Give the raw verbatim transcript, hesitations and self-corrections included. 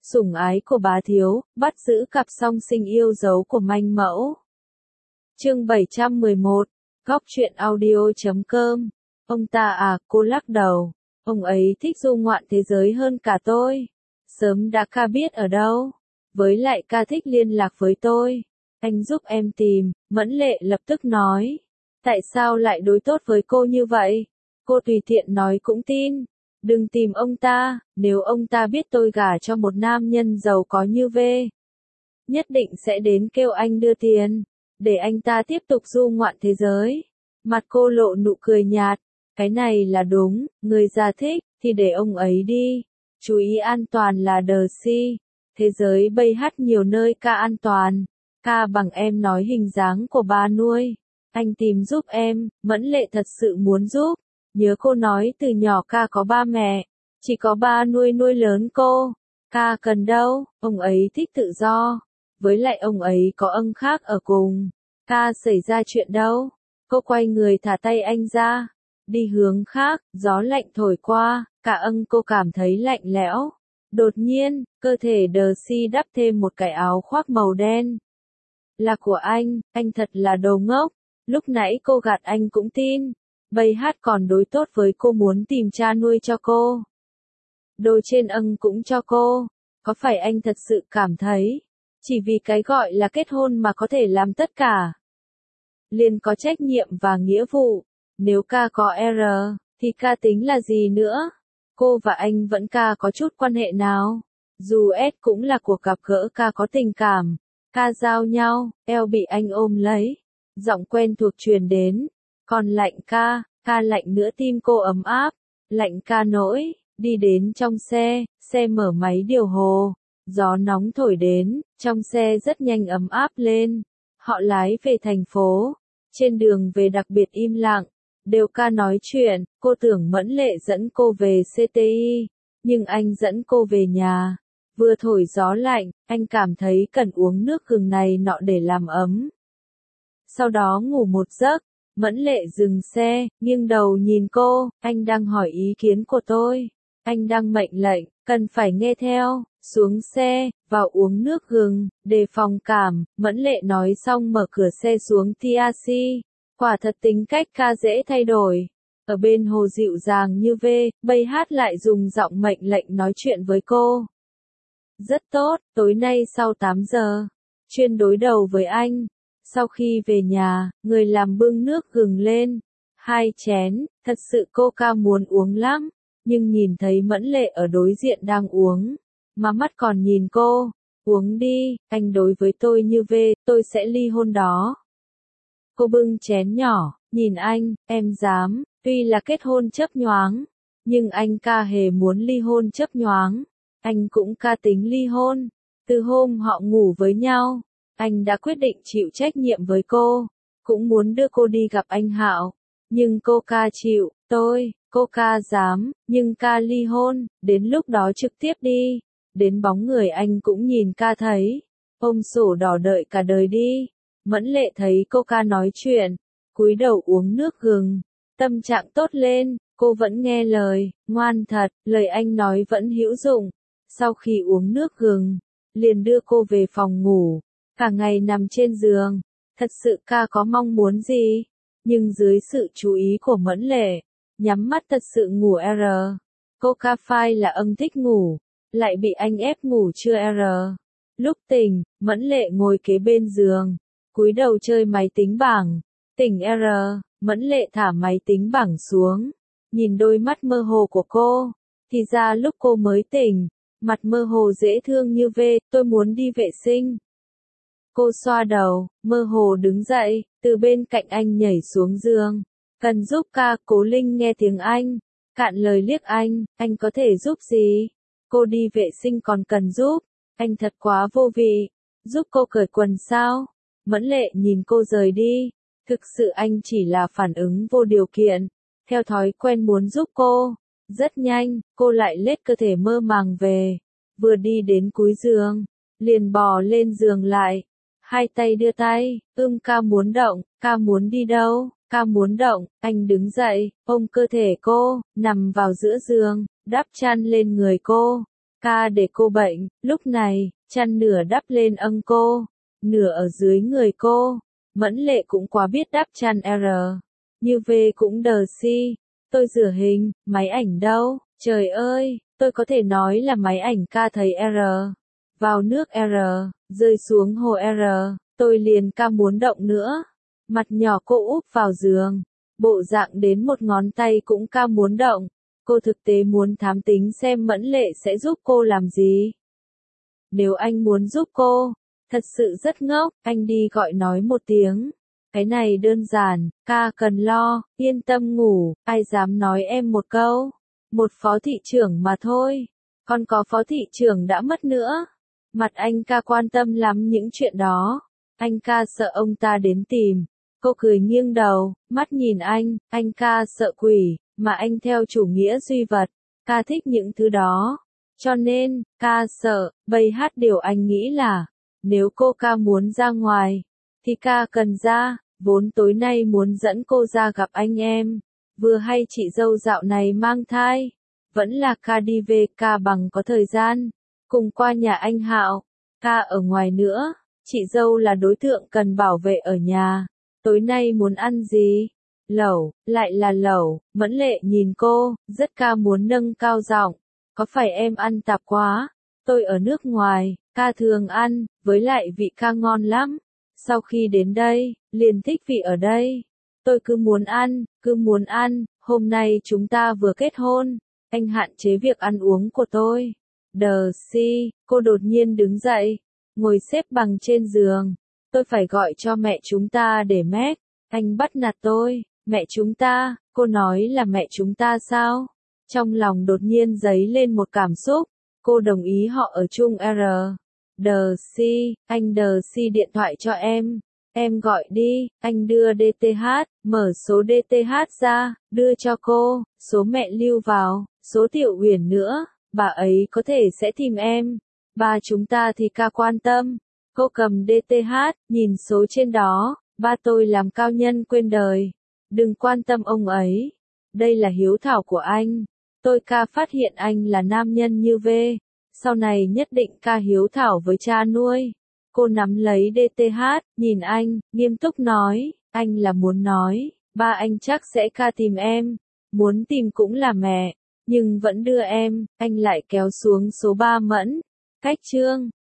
sủng ái của bá thiếu, bắt giữ cặp song sinh yêu dấu của manh mẫu. Chương bảy trăm mười một, góc truyện audio chấm com. Ông ta à, cô lắc đầu. Ông ấy thích du ngoạn thế giới hơn cả tôi. Sớm đã ca biết ở đâu. Với lại ca thích liên lạc với tôi. Anh giúp em tìm, Mẫn Lệ lập tức nói. Tại sao lại đối tốt với cô như vậy? Cô tùy tiện nói cũng tin. Đừng tìm ông ta, nếu ông ta biết tôi gả cho một nam nhân giàu có như V. Nhất định sẽ đến kêu anh đưa tiền, để anh ta tiếp tục du ngoạn thế giới. Mặt cô lộ nụ cười nhạt. Cái này là đúng, người già thích, thì để ông ấy đi. Chú ý an toàn là đờ si. Thế giới bây hát nhiều nơi ca an toàn. Ca bằng em nói hình dáng của ba nuôi. Anh tìm giúp em, Mẫn Lệ thật sự muốn giúp. Nhớ cô nói từ nhỏ ca có ba mẹ. Chỉ có ba nuôi nuôi lớn cô. Ca cần đâu, ông ấy thích tự do. Với lại ông ấy có ân khác ở cùng. Ca xảy ra chuyện đâu. Cô quay người thả tay anh ra. Đi hướng khác, gió lạnh thổi qua, cả ân cô cảm thấy lạnh lẽo. Đột nhiên, cơ thể đờ si đắp thêm một cái áo khoác màu đen. Là của anh, anh thật là đồ ngốc. Lúc nãy cô gạt anh cũng tin. Bây hát còn đối tốt với cô muốn tìm cha nuôi cho cô. Đồ trên ân cũng cho cô. Có phải anh thật sự cảm thấy, chỉ vì cái gọi là kết hôn mà có thể làm tất cả? Liền có trách nhiệm và nghĩa vụ. Nếu ca có R, thì ca tính là gì nữa? Cô và anh vẫn ca có chút quan hệ nào? Dù S cũng là cuộc gặp gỡ ca có tình cảm. Ca giao nhau, eo bị anh ôm lấy. Giọng quen thuộc truyền đến. Còn lạnh ca, ca lạnh nữa tim cô ấm áp. Lạnh ca nỗi, đi đến trong xe, xe mở máy điều hồ. Gió nóng thổi đến, trong xe rất nhanh ấm áp lên. Họ lái về thành phố. Trên đường về đặc biệt im lặng. Đều ca nói chuyện, cô tưởng Mẫn Lệ dẫn cô về xê tê i. Nhưng anh dẫn cô về nhà. Vừa thổi gió lạnh, anh cảm thấy cần uống nước gừng này nọ để làm ấm. Sau đó ngủ một giấc. Mẫn Lệ dừng xe, nghiêng đầu nhìn cô, anh đang hỏi ý kiến của tôi. Anh đang mệnh lệnh, cần phải nghe theo. Xuống xe, vào uống nước gừng, đề phòng cảm. Mẫn Lệ nói xong mở cửa xe xuống tê rờ xê. Quả thật tính cách ca dễ thay đổi. Ở bên hồ dịu dàng như V, bây hát lại dùng giọng mệnh lệnh nói chuyện với cô. Rất tốt, tối nay sau tám giờ. Chuyên đối đầu với anh. Sau khi về nhà, người làm bưng nước gừng lên. Hai chén, thật sự cô ca muốn uống lắm. Nhưng nhìn thấy Mẫn Lệ ở đối diện đang uống. Mà mắt còn nhìn cô. Uống đi, anh đối với tôi như V, tôi sẽ ly hôn đó. Cô bưng chén nhỏ, nhìn anh, em dám, tuy là kết hôn chấp nhoáng. Nhưng anh ca hề muốn ly hôn chấp nhoáng. Anh cũng ca tính ly hôn. Từ hôm họ ngủ với nhau, anh đã quyết định chịu trách nhiệm với cô. Cũng muốn đưa cô đi gặp anh Hạo. Nhưng cô ca chịu, tôi, cô ca dám, nhưng ca ly hôn, đến lúc đó trực tiếp đi. Đến bóng người anh cũng nhìn ca thấy. Ôm sổ đỏ đợi cả đời đi. Mẫn Lệ thấy cô ca nói chuyện, cúi đầu uống nước gừng. Tâm trạng tốt lên, cô vẫn nghe lời, ngoan thật, lời anh nói vẫn hữu dụng. Sau khi uống nước gừng, liền đưa cô về phòng ngủ. Cả ngày nằm trên giường, thật sự ca có mong muốn gì. Nhưng dưới sự chú ý của Mẫn Lệ, nhắm mắt thật sự ngủ R. Cô ca phai là ân thích ngủ, lại bị anh ép ngủ chưa R. Lúc tỉnh, Mẫn Lệ ngồi kế bên giường, cúi đầu chơi máy tính bảng. Tỉnh R, Mẫn Lệ thả máy tính bảng xuống, nhìn đôi mắt mơ hồ của cô. Thì ra lúc cô mới tỉnh, mặt mơ hồ dễ thương như V, tôi muốn đi vệ sinh. Cô xoa đầu, mơ hồ đứng dậy, từ bên cạnh anh nhảy xuống giường. Cần giúp ca, Cố Linh nghe tiếng anh. Cạn lời liếc anh, anh có thể giúp gì? Cô đi vệ sinh còn cần giúp. Anh thật quá vô vị. Giúp cô cởi quần sao? Mẫn Lệ nhìn cô rời đi. Thực sự anh chỉ là phản ứng vô điều kiện. Theo thói quen muốn giúp cô. Rất nhanh, cô lại lết cơ thể mơ màng về. Vừa đi đến cuối giường, liền bò lên giường lại. Hai tay đưa tay, ưm ca muốn động, ca muốn đi đâu, ca muốn động, anh đứng dậy, ôm cơ thể cô, nằm vào giữa giường, đắp chăn lên người cô. Ca để cô bệnh, lúc này, chăn nửa đắp lên âng cô, nửa ở dưới người cô. Mẫn Lệ cũng quá biết đắp chăn R. Như V cũng đờ si. Tôi rửa hình, máy ảnh đâu? Trời ơi, tôi có thể nói là máy ảnh ca thấy R. Vào nước R, rơi xuống hồ R, tôi liền ca muốn động nữa. Mặt nhỏ cô úp vào giường, bộ dạng đến một ngón tay cũng ca muốn động. Cô thực tế muốn thám tính xem Mẫn Lệ sẽ giúp cô làm gì. Nếu anh muốn giúp cô, thật sự rất ngốc, anh đi gọi nói một tiếng. Cái này đơn giản, ca cần lo, yên tâm ngủ, ai dám nói em một câu. Một phó thị trưởng mà thôi, còn có phó thị trưởng đã mất nữa. Mặt anh ca quan tâm lắm những chuyện đó. Anh ca sợ ông ta đến tìm. Cô cười nghiêng đầu, mắt nhìn anh, anh ca sợ quỷ, mà anh theo chủ nghĩa duy vật. Ca thích những thứ đó. Cho nên, ca sợ, bây hát điều anh nghĩ là, nếu cô ca muốn ra ngoài, thì ca cần ra, vốn tối nay muốn dẫn cô ra gặp anh em. Vừa hay chị dâu dạo này mang thai, vẫn là ca đi về ca bằng có thời gian, cùng qua nhà anh Hạo, ca ở ngoài nữa, chị dâu là đối tượng cần bảo vệ ở nhà, tối nay muốn ăn gì? Lẩu, lại là lẩu, Mẫn Lệ nhìn cô, rất ca muốn nâng cao giọng, có phải em ăn tạp quá? Tôi ở nước ngoài, ca thường ăn, với lại vị ca ngon lắm. Sau khi đến đây, liền thích vị ở đây. Tôi cứ muốn ăn, cứ muốn ăn, hôm nay chúng ta vừa kết hôn, anh hạn chế việc ăn uống của tôi. Đờ si, cô đột nhiên đứng dậy, ngồi xếp bằng trên giường. Tôi phải gọi cho mẹ chúng ta để mét, anh bắt nạt tôi, mẹ chúng ta, cô nói là mẹ chúng ta sao? Trong lòng đột nhiên dấy lên một cảm xúc, cô đồng ý họ ở chung R. Đờ si, anh đờ si điện thoại cho em. Em gọi đi, anh đưa đê tê hát, mở số đê tê hát ra, đưa cho cô, số mẹ lưu vào, số Tiểu Uyển nữa, bà ấy có thể sẽ tìm em. Ba chúng ta thì ca quan tâm. Cô cầm đê tê hát, nhìn số trên đó, ba tôi làm cao nhân quên đời. Đừng quan tâm ông ấy. Đây là hiếu thảo của anh. Tôi ca phát hiện anh là nam nhân như V. Sau này nhất định ca hiếu thảo với cha nuôi. Cô nắm lấy đê tê hát, nhìn anh, nghiêm túc nói, anh là muốn nói, ba anh chắc sẽ ca tìm em, muốn tìm cũng là mẹ, nhưng vẫn đưa em, anh lại kéo xuống số ba Mẫn, cách chương.